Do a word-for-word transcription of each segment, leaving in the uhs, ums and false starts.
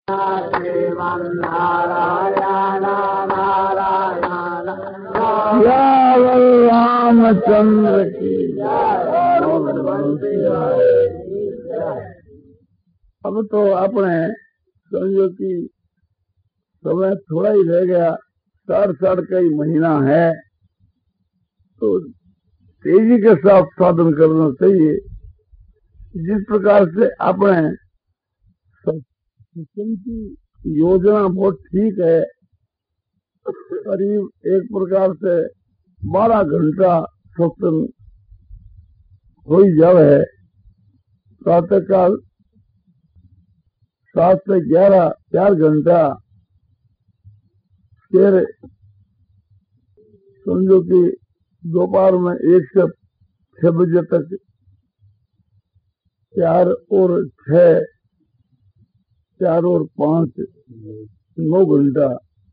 नारायण नारायण सियावर रामचंद्र की अब तो अपने समझो कि समय थोड़ा ही रह गया, साढ़ साढ़ का ही महीना है, तो तेजी के साथ साधन करना चाहिए। जिस प्रकार से अपने सत्संग की योजना बहुत ठीक है, करीब एक प्रकार से बारह घंटा सत्संग हो ही जावे है। प्रातः काल सात से ग्यारह चार घंटा, फिर समझो कि दोपहर में एक से छह बजे तक चार और छह, चार और पांच, नौ घंटा,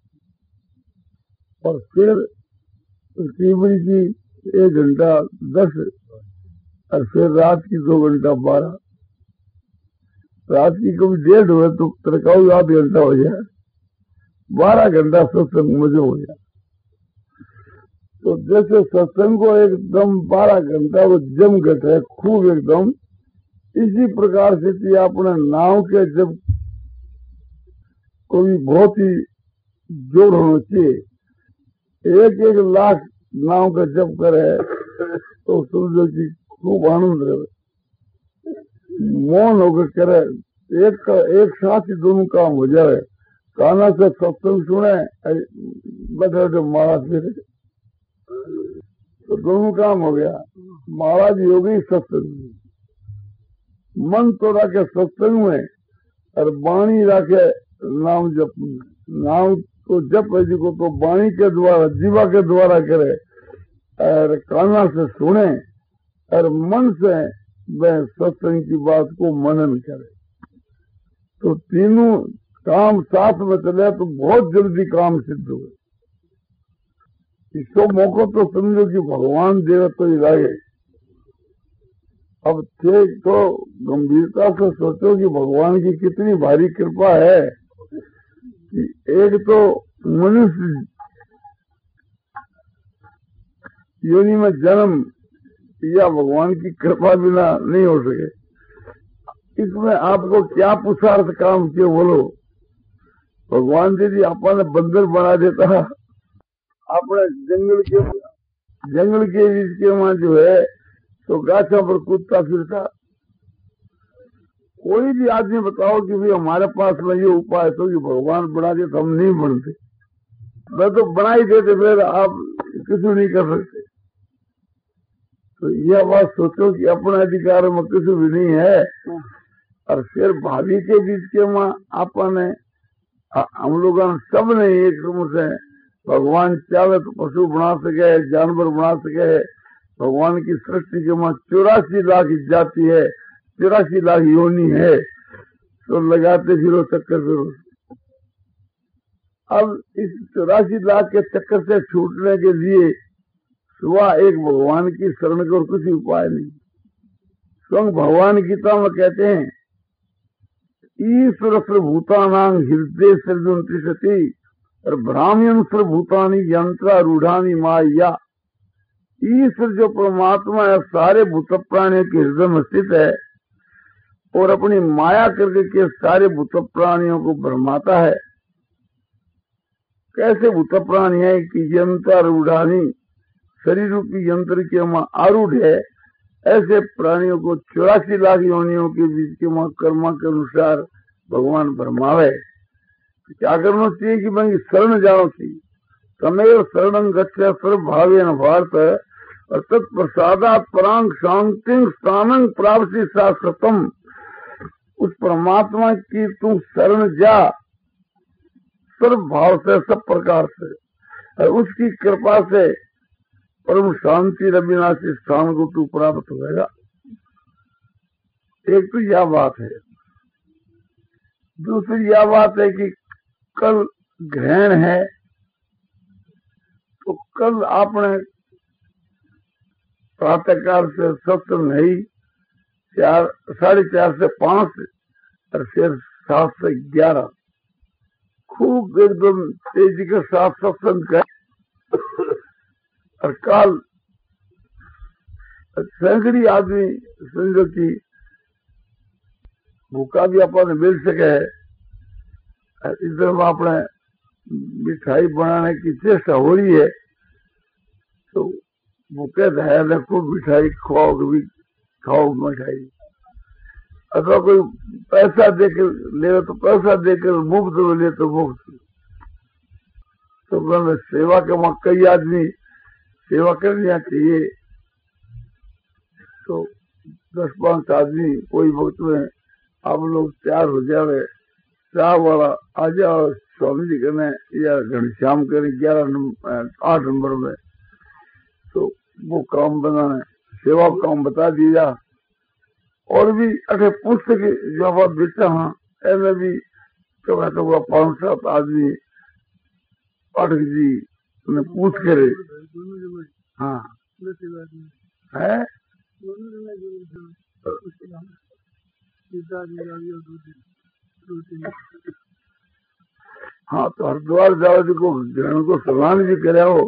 और फिर तीवरी की एक घंटा दस, और फिर रात की दो घंटा बारह। रात की कभी डेढ़ हुए तो तरकाऊ आध घंटा हो जाए, बारह घंटा सत्संग मुझे हो जाए। तो जैसे सत्संग को एकदम बारह घंटा वो जम गट है खूब एकदम, इसी प्रकार से अपने नाव के जब कोई बहुत ही जोर होना चाहिए, एक एक लाख नाव का जब करे तो समझो कि खूब आनंद रहे, मौन होकर करे, एक का एक साथ ही दोनों काम हो जाए। काना से सत्संग सुने, बैठे बैठे माला फिरे, तो दोनों काम हो गया। माला भी हो गई, सत्संग भी। मन तो रखे सत्संग में और वाणी रखे नाम जप में। नाम तो जप है जी को तो वाणी के द्वारा, जीवा के द्वारा करे, और काना से सुने, और मन से वह सत्संग की बात को मनन करे। तो तीनों काम साथ में चले तो बहुत जल्दी काम सिद्ध हुए। इसको मौका तो समझो कि भगवान देवे तो ही लागे। अब ठीक तो गंभीरता से सोचो कि भगवान की कितनी भारी कृपा है कि एक तो मनुष्य योनि में जन्म या भगवान की कृपा बिना नहीं हो सके। इसमें आपको क्या पुरुषार्थ काम किए बोलो। भगवान यदि अपन बंदर बना देता, अपने जंगल के जंगल के बीच के वहां जो है तो गाछों पर कूदता फिरता, कोई भी आदमी बताओ कि भाई हमारे पास में ये उपाय तो कि भगवान बना दे तो हम नहीं बनते। मैं तो बना ही देते, फिर आप कुछ नहीं कर सकते। तो यह बात सोचो कि अपने अधिकार में कुछ भी नहीं है। और फिर भाभी के बीच के वहां आपने हम लोग सब ने एक से भगवान चाहे तो पशु बना सके, जानवर बना सके। भगवान की सृष्टि के वहां चौरासी लाख जाति है, चौरासी लाख योनि है, तो लगाते फिरो चक्कर फिरो। अब इस चौरासी लाख के चक्कर से छूटने के लिए सुबह एक भगवान की शरण का कुछ उपाय नहीं। स्वयं भगवान गीता में कहते हैं, ईश्वर सर्वभूतानां हृदय सृजन तिष्ठति और ब्राह्मण सर्वभूतानि यंत्रारूढ़ानि माया। ईश्वर जो परमात्मा है सारे भूत प्राणियों के हृदय में स्थित है और अपनी माया करके के सारे भूत प्राणियों को भरमाता है। कैसे भूत प्राणी है कि यंत्रारूढ़ानि, शरीर रूपी यंत्र के वहां आरूढ़ है, ऐसे प्राणियों को चौरासी लाख योनियों के बीच के वहां कर्मा के अनुसार भगवान भरमावे। तो क्या करना चाहिए कि भाई शरण जाना चाहिए। तमेव शरणं गच्छ सर्वभावेन भारत और तत्प्रसादात् परां शांतिं स्थानं प्राप्ति शाश्वतम्। उस परमात्मा की तू शरण जा सर्व भाव से, सब प्रकार से, और उसकी कृपा से परम शांति अविनाशी स्थान को तू प्राप्त होगा। एक तो यह बात है। दूसरी यह बात है कि कल ग्रहण है, तो कल आपने प्रातःकाल से सत्संग नहीं, चार साढ़े चार से पांच और फिर सात से ग्यारह, खूब एकदम तेजी के साथ सत्संग कर और काल सैकड़ी आदमी समझो कि भूखा भी अपन मिल सके है। इधर में अपने मिठाई बनाने की चेष्टा हो रही है तो भूखे है खूब मिठाई खाओ भी खाओ मिठाई। अथवा कोई पैसा देकर ले तो पैसा देकर मुफ्त में ले तो मुफ्त। तो मैंने सेवा के वहां कई आदमी सेवा करनी चाहिए तो दस पांच आदमी कोई वक्त में आप लोग तैयार हो जावे चाह वाला आ जाओ स्वामी जी करने या घनश्याम करें ग्यारह नंबर आठ नंबर में तो वो काम बनाने सेवा काम बता दिया। और भी अठे पुस्तक जब आप बेचा हाँ ऐसे भी कहा तो वह पांच सात आदमी पाठक जी ने पूछ करे हाँ है हाँ तो हरिद्वार जाओ जी को जन को सलाम जी करे हो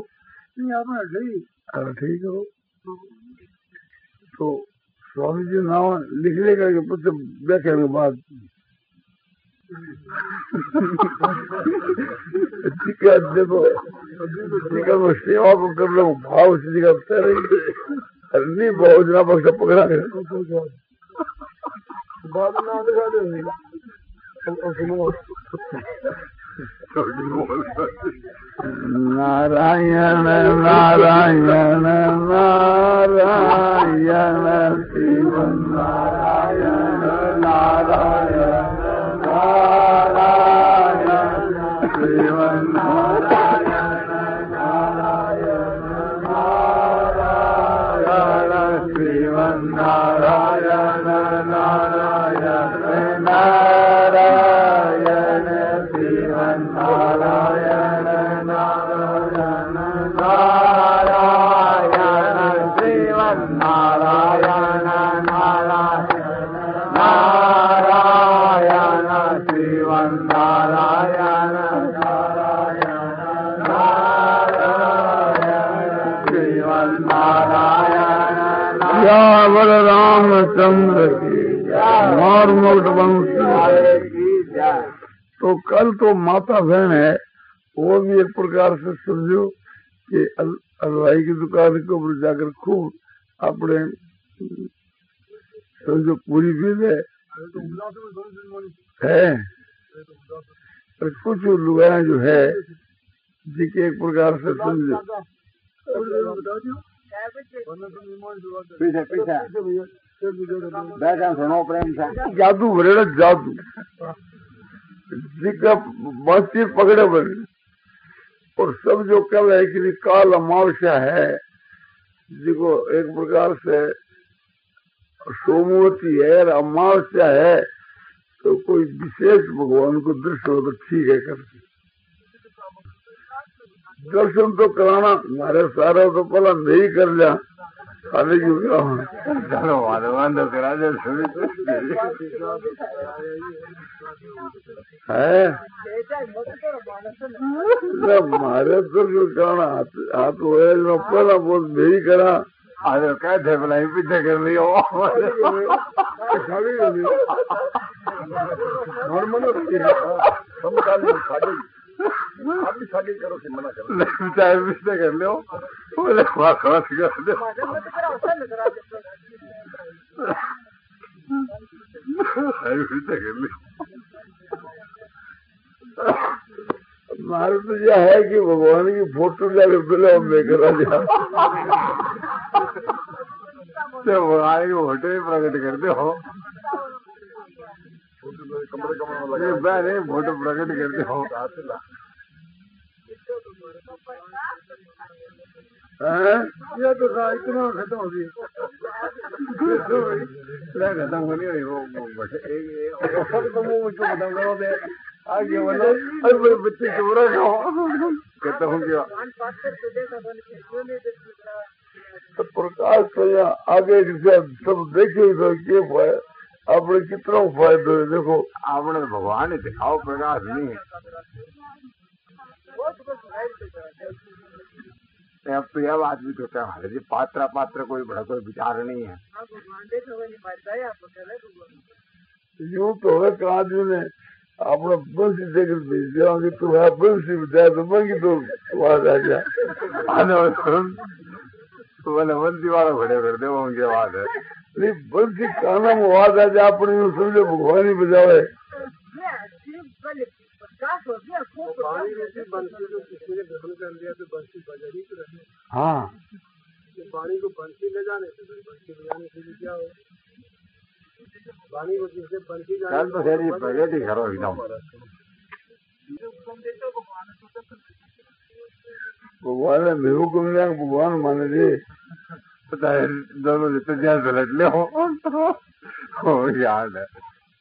ठीक हो तो स्वामी जी नाम लिख लेगा कि पुत्र बैठे के बाद देखो वो सेवा को कर लो भाव से नहीं बहुत जना बख्शा पकड़ा है नारायण नारायण नारायण शिव नारायण नारायण नारायण शिव नारायण नारायण नारायण शिव नारायण नारायण नारायण शिव नारायण नारायण नारायण शिव नारायण नारायण नारायण शिव नारायण नारायण नारायण शिव नारायण या बलरामचंद्र की मार मोट वंशी तो कल तो माता बहन है वो भी एक प्रकार से समझो कि हलवाई की दुकान के ऊपर जाकर खूब अपने समझो पूरी भी है, है? और कुछ लुगाएं जो है जिके एक प्रकार से समझो पीछे पीछे सुनो प्रेम से जादू भरेगा जादू जिका बातचीत पकड़े बने और सब जो कल है कि काल अमावस्या है जिको एक प्रकार से सोमवती है और अमावस्या है तो कोई विशेष भगवान को दृश्य हो तो ठीक है करके दर्शन तो कराना हमारे सारा तो पहला नहीं कर लिया खाली क्यों चलो भगवान तो करा दे है हमारे तो जो कराना हाथ हो पहला बहुत नहीं करा अरे कहते भला पीछे कर लियो शादी करो से मना करो चाहे पीछे कर लो बोले कर दो पीछे कर ली मारे तो यह है कि भगवान की फोटो जाकर पहले हम लेकर आ जा भगवान की फोटो ही प्रकट कर दो फोटो प्रकट करते हो ये तो इतना खत्म हो गई खत्म होनी हुई वो मुझको खत्म करो दे आगे वाला अरे बच्चे चोरा खाओ कहता हूँ क्या प्रकाश तो यहाँ आगे सब देखे तो क्या अपने कितना फायदो है। देखो आपने भगवान ने दिखाओ प्रकाश नहीं अब तो यह बात भी तो क्या हमारे जी पात्र पात्र कोई बड़ा कोई विचार नहीं है। यूं तो है आदमी ने अपना बंसी देकर भेज दिया कि तू है बंसी बजाए तो मंगी तो आवाज आ गया बोले बंसी वाला खड़े कर दे उनकी आवाज है नहीं बंसी काना में आवाज आ जाए अपने समझो भगवान ही बजावे। हाँ पानी को बंसी ले जाने से बंसी बजाने से भी क्या हो पानी को जिससे बंसी जाने तो खैर ये प्रगति ही करो एकदम भगवान है मेरे को मिला भगवान माने दे पता है दोनों जितने ज्यादा गलत ले हो याद है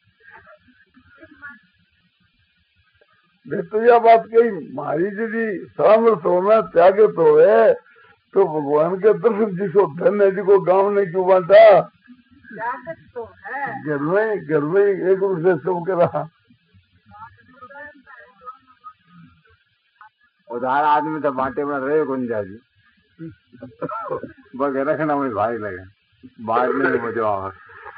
मैं तो यह बात कही मारी यदि सामर्थ होना त्यागत हो है तो भगवान के दर्शन जिसको धन है जिसको गाँव ने क्यों बांटा घर में घर में एक दूसरे सब करा उधार आदमी तो बांटे में रहे गुंजा जी बगे रखना मुझे भाई लगे बांटने में मजा आवा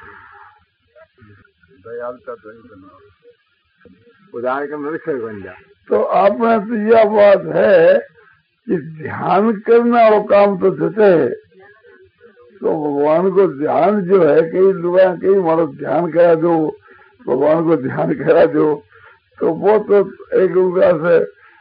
दयालता तो नहीं करना उधार के में रखे गुंजा। तो आपने तो यह बात है कि ध्यान करना वो काम तो देते है तो भगवान को ध्यान जो है कई लोग कई मानो ध्यान करा दो भगवान को ध्यान करा दो तो वो तो एक प्रकार से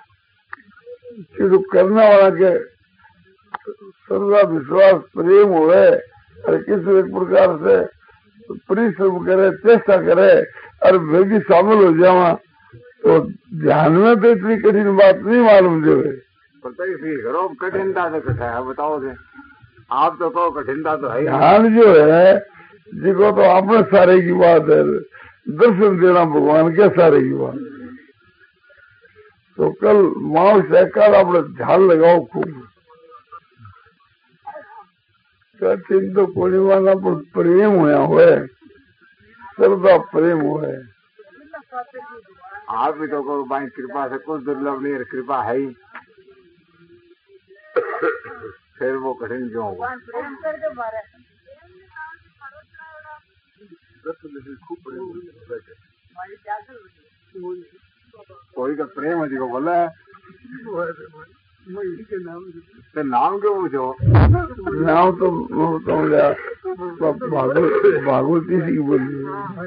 किसी करने वाला के श्रद्धा विश्वास प्रेम हो और किसी एक प्रकार से परिश्रम करे चेष्टा करे और वे भी शामिल हो जावा तो ध्यान में तो इतनी कठिन बात नहीं मालूम जो है करो कठिनता तो कठा है बताओ दे आप तो कहो कठिनता तो है ध्यान जो है जिसको तो अपने सारे की बात है दर्शन देना भगवान के सारे की बात तो कल माओ से कल अपने ध्यान लगाओ खूब कठिन तो पूर्णिमा का प्रेम होया हुए श्रद्धा प्रेम हुए आप भी तो कहो भाई कृपा से कुछ दुर्लभ नहीं कृपा है ही फिर वो कठिन क्यों होगा कोई का प्रेम है जी को बोला है तो नाम क्यों पूछो नाम तो भागवती सी बोली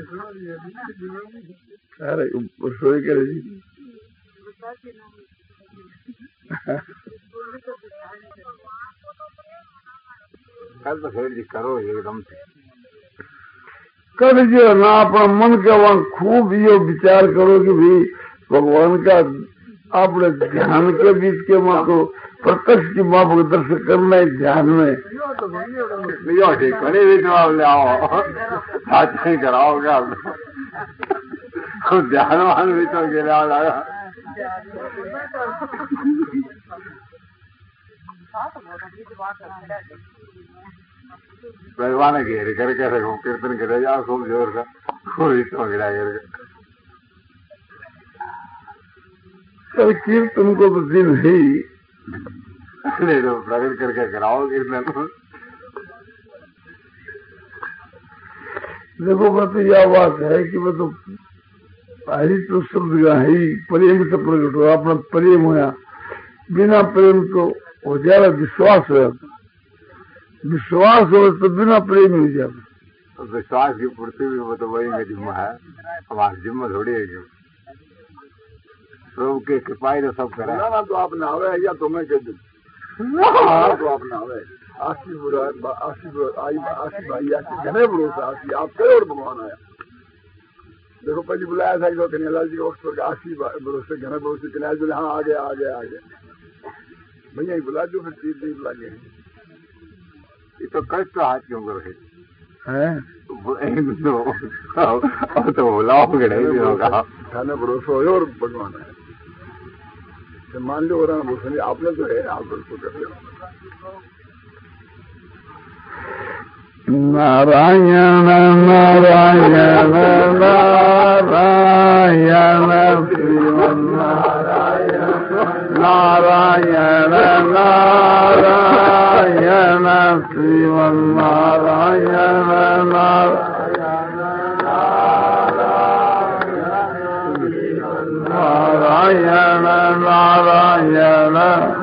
अरे सोई करे जी कल तो फिर जी करो एकदम से कर जो ना अपना मन का वहां खूब ये विचार करो कि भाई भगवान का आपने ध्यान के बीच के माँ को प्रत्यक्ष की माँ को दर्शन करना है ध्यान में कड़े भी जवाब ले आओ साथ ही कराओगे ध्यान वान भी तो गिरा लगा भगवान घेर करके रखो कीर्तन करे जाओ खूब जोर का कोई तो गिरा करके कल कीर्तन को तो दिन है ही ले लो प्रकट करके कराओ कीर्तन देखो बात यह बात है कि मैं तो हरी तो शब्द का ही प्रेम से प्रकट हो अपना प्रेम होया बिना प्रेम तो हो जाएगा विश्वास हो विश्वास हो तो बिना प्रेम हो जाएगा विश्वास की पूर्ति भी वो तो वही का जिम्मा है हमारी जिम्मा थोड़ी है क्यों प्रभु के कृपा तो सब करा ना तो आप ना आवे या तो मैं कह दू तो आप ना आवे आशी बुरा आशी आई आशी भाई आशी घने भरोसा आशी आप करो और भगवान आया देखो पहले बुलाया था कि कन्हैयालाल जी के वक्त पर आशी भरोसे घने भरोसे कन्हैया बोले हाँ आ गया आ गया आ गया भैया बुला दो फिर तीन दिन बुला गए ये तो कष्ट हाथ क्यों कर रहे हैं तो बुलाओगे नहीं होगा घने भरोसा हो और भगवान आया मान लो और भरोसा आपने तो है आप भरोसा कर रहे हो नारायण नारायण नारायण श्रीमन्नारायण नारायण नारायण श्रीमन्नारायण नारायण नारायण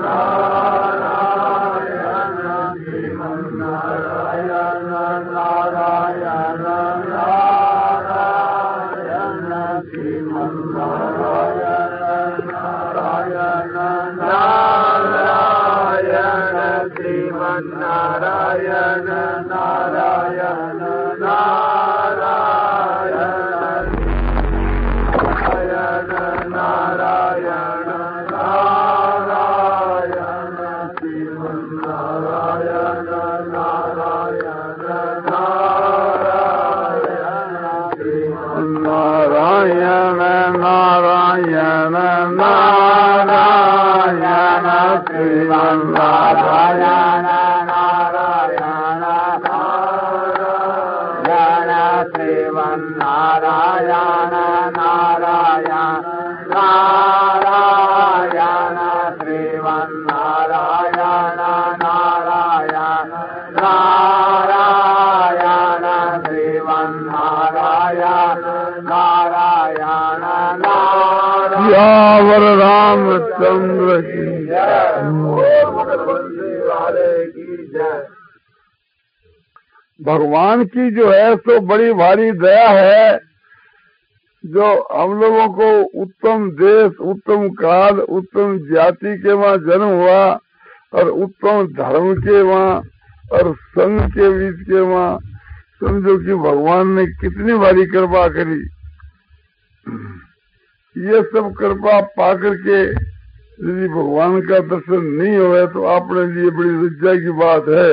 नारायण नारायण नारायण नारायण नारायण श्रीमन्नारायण नारायण नारायण नारायण नारायण श्रीमन्नारायण नारायण नारायण नारायण श्रीमन्नारायण नारायण नारायण श्रीमन्नारायण नारायण नारायण यावर रामचंद्र की जय। भगवान की जो है सो बड़ी भारी दया है, जो हम लोगों को उत्तम देश, उत्तम काल, उत्तम जाति के वहाँ जन्म हुआ और उत्तम धर्म के वहाँ और संघ के बीच के वहाँ, समझो कि भगवान ने कितनी भारी कृपा करी। ये सब कृपा पा करके यदि भगवान का दर्शन नहीं हुआ तो अपने लिए बड़ी लज्जा की बात है।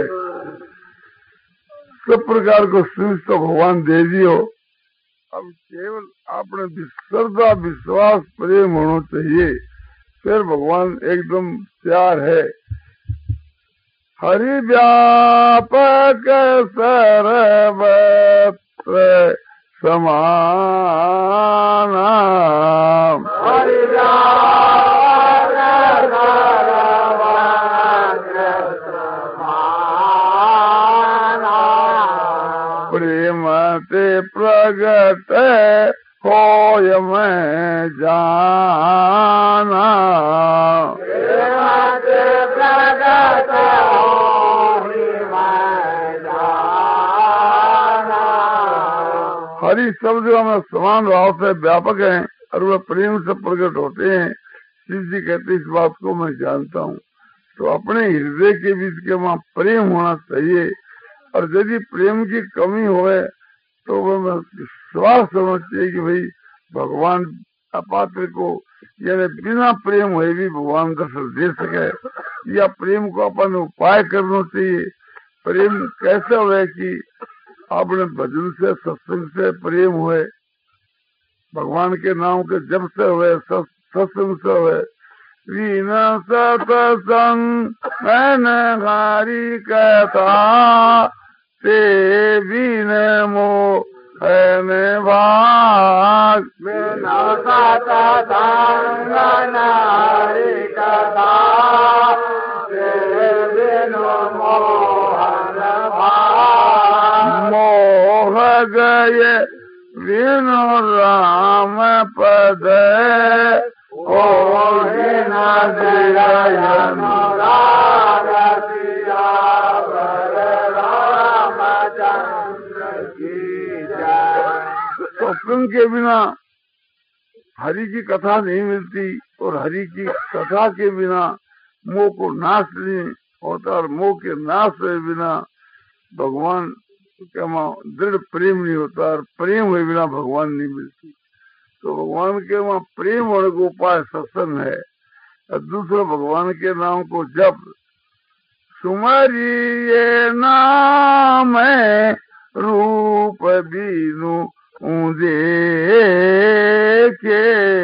सब प्रकार को सुख तो भगवान दे दियो, अब केवल आपने श्रद्धा विश्वास प्रेम होना चाहिए, फिर भगवान एकदम प्यार है। हरि व्यापक सर्वत्र समान, हरि प्रेम ते प्रगट होय मैं जाना, प्रेम ते प्रगट होय मैं जाना। हरि शब्द में समान भाव से व्यापक है और वह प्रेम से प्रकट होते हैं। शिव जी कहते इस बात को मैं जानता हूँ। तो अपने हृदय के बीच के वहाँ प्रेम होना चाहिए, और यदि प्रेम की कमी होए तो वह विश्वास होना चाहिए कि भाई भगवान अपात्र को यानी बिना प्रेम हुए भी भगवान दर्शन दे सके, या प्रेम को अपन उपाय करना चाहिए। प्रेम कैसे हुए कि अपने भजन से, सत्संग से प्रेम हुए, भगवान के नाम के जप से हुए, सत्संग से हुए। वीना सत्संग मैंने हरि कहता ते बीन मो है भाग, बिना सत्संग हरि कहता ते बीन मोहन भाग। मोह गए बिनु राम पद ओ सत्संग के बिना हरि की कथा नहीं मिलती, और हरि की कथा के बिना मोह को नाश नहीं होता, और मोह के नाश के बिना भगवान का दृढ़ प्रेम नहीं होता, और प्रेम हुए बिना भगवान नहीं मिलती। तो भगवान के वहाँ प्रेम होने को उपाय सत्संग है, और दूसरा भगवान के नाम को जप। सुमरिये नाम रूप बीनु देखे,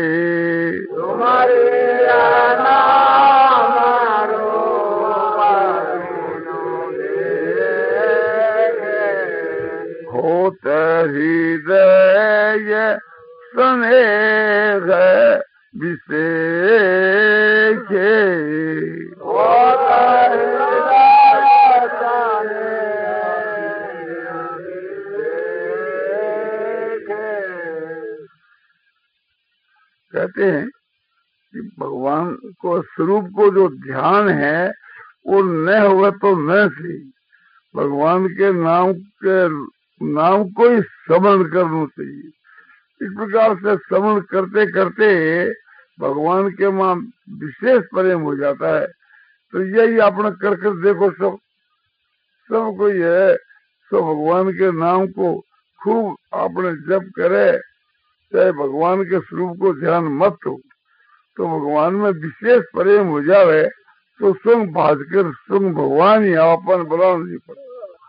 सुमरिये नाम रूप बीनु देखे। देखे कहते हैं कि भगवान को स्वरूप को जो ध्यान है वो न हुआ तो न सही, भगवान के नाम के नाम को ही स्मरण करना चाहिए। इस प्रकार से स्मरण करते करते भगवान के मां विशेष प्रेम हो जाता है। तो यही आपने कर कर देखो, सब सब कोई है तो भगवान के नाम को खूब आपने जप करे, चाहे भगवान के स्वरूप को ध्यान मत हो, तो भगवान में विशेष प्रेम हो जावे तो स्वयं भाजकर स्वयं भगवान ही अपन बुलाना नहीं पड़ेगा।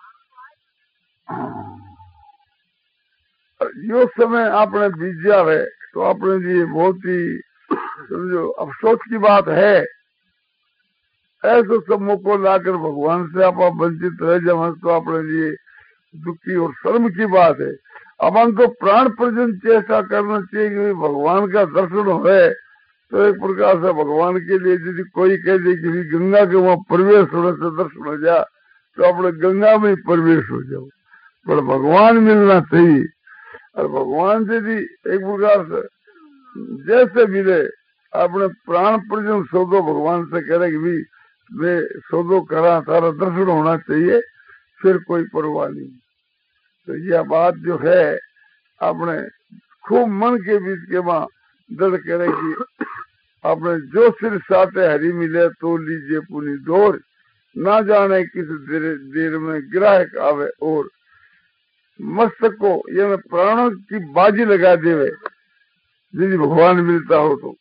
यो समय आपने बीत जावे तो अपने लिए बहुत ही समझो अफसोस की बात है। ऐसे सब मौको लाकर भगवान से आप वंचित रह जाए तो अपने लिए दुखी और शर्म की बात है। अपन तो प्राण पर्यंत ऐसा करना चाहिए कि भगवान का दर्शन हो। तो एक प्रकार से भगवान के लिए यदि कोई कह दे कि गंगा के वहां प्रवेश होने से दर्शन हो जा, तो अपने गंगा में ही प्रवेश हो जाओ, पर भगवान मिलना चाहिए। और भगवान यदि एक प्रकार से जैसे मिले अपने प्राण पर्यंत सौदो भगवान से करे कि भी मैं सौदो करा, तारा दर्शन होना चाहिए, फिर कोई परवाह नहीं। तो यह बात जो है आपने खूब मन के बीच के वहां दृढ़ करे कि आपने जो सिर साथे हरी मिले तो लीजिए पुनी दौर, ना जाने किस देर, देर में गिराहक आवे और मस्तक को ये प्राणों की बाजी लगा देवे यदि भगवान मिलता हो तो।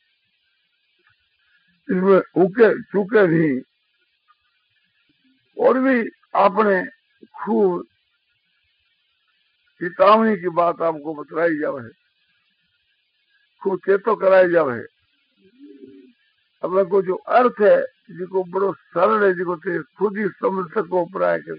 इसमें उके चूके नहीं। और भी आपने खूब चेतावनी की बात आपको बतलाई जावे, खूब चेतो कराई जावे। अपने को जो अर्थ है जिसको बड़ो सरल है, जिसको खुद ही समझ सको प्राय कर।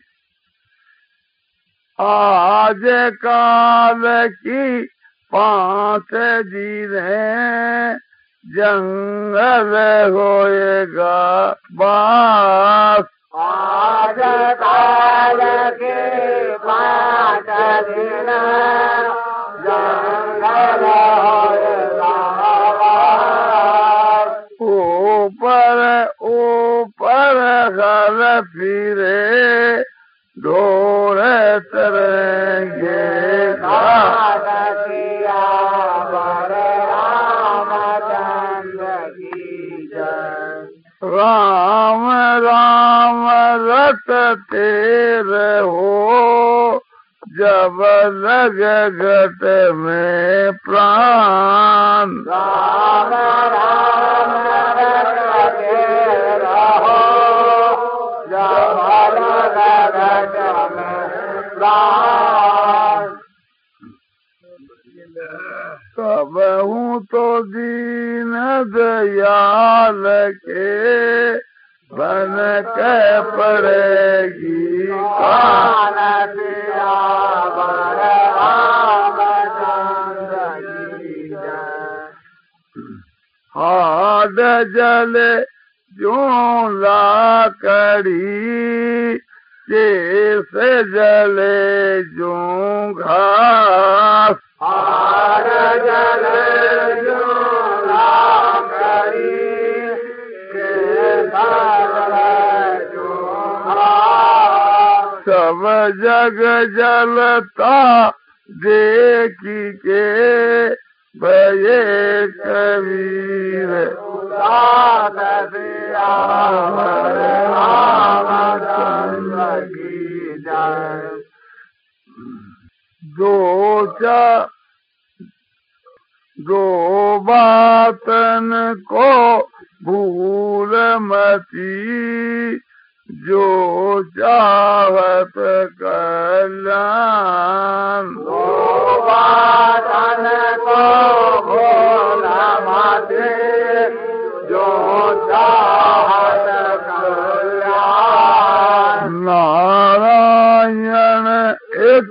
आज काल की पांच जीने जंगल होएगा बास, आज काल के पांच दिन जंगल होएगा बास। ऊपर ऊपर घर फिरे ढोरे तरंगे घाट किया बर रामचंद्र की जय। राम राम रटते रहो जब लग घट में प्राण, राम राम रटते रहो जब लग घट में प्राण। कहूँ तो दीन दयाल के बन के पड़ेगी कान, पिया बर रामचंद्र की जय। हाड जले जो लाकड़ी कैसे जले जो घास, हाड जले जो लाकड़ी कैसे जले जो घास। सब जग जलता देखी के भये कबीर उदास पिया बर रामचंद्र की जय। दो चा दो बातन को भूल मती जो चाहत कल्याण, दो बातन को भूल मती जो चाहत कल्याण। नारायण एक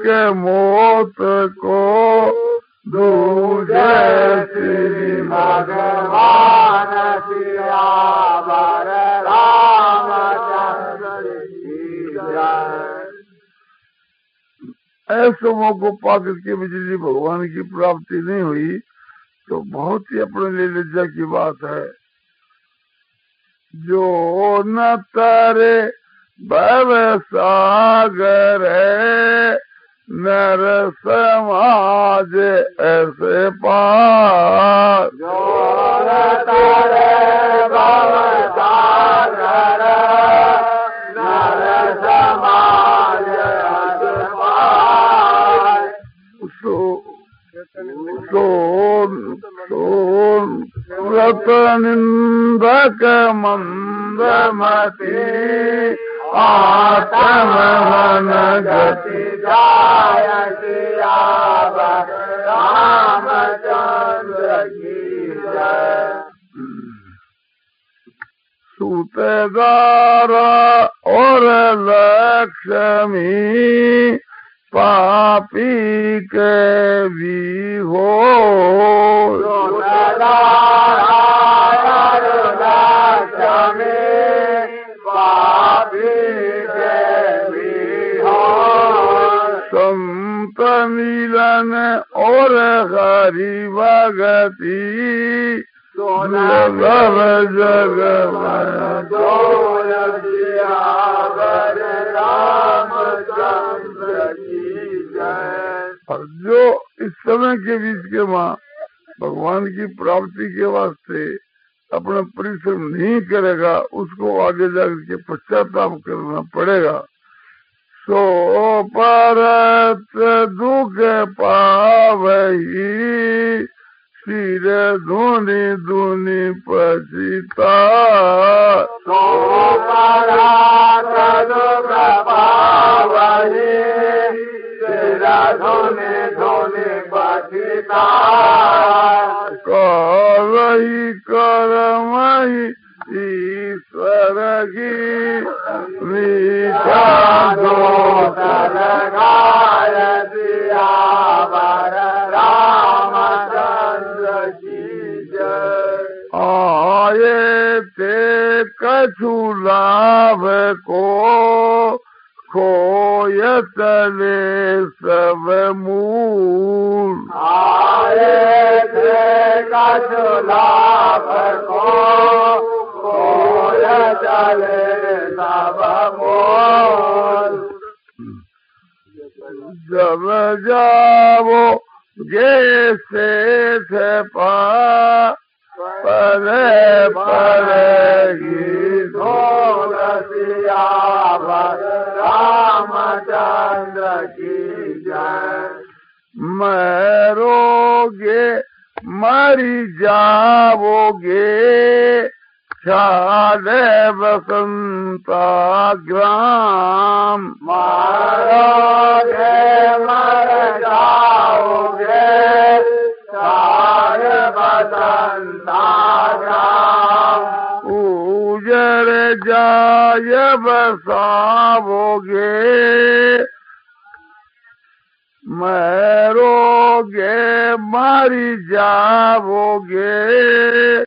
मौत को दूजे श्री भगवान, समूह को पाकर के यदि भगवान की प्राप्ति नहीं हुई तो बहुत ही अपने लिए लज्जा की बात है। जो न तारे भव सागर है नर समाज ऐसे पार। जो न तारे भव सागर नर समाज ऐसे पार। सो सोन सोन व्रत निंदक मंदमती आत्महन गति जाय सियावर रामचंद्र की जय। सूतेदार और लक्ष्मी पापी के भी हो। सूतेदार और लक्ष्मी पापी के भी हो। संत मिलन और हरि भगति दुर्लभ जग में जोर सियावर रामचंद्र की जय। और जो इस समय के बीच के माँ भगवान की प्राप्ति के वास्ते अपना परिश्रम नहीं करेगा उसको आगे जाकर के पश्चाताप करना पड़ेगा। सो परत दुख पावही सिर धुनि धुनि पछिता। सो परत दुख पावही सिर धुनि धुनि पछिता। करही करमही ईश्वर की मीठा दोष लगाय सियावर रामचंद्र की जय। आए थे कछु लाभ को खोय चले सब मूल। आए थे कछु लाभ को खोय चले सब मूल। जब जाओ गे से पा परे परेगी धोल सियावर रामचंद्र की जय। मरोगे मरी जाओगे छाले बसंता ग्राम। मरोगे मर जाओगे छाले बसंता ग्राम। उजर जाय बसाओगे मरोगे मरी जाओगे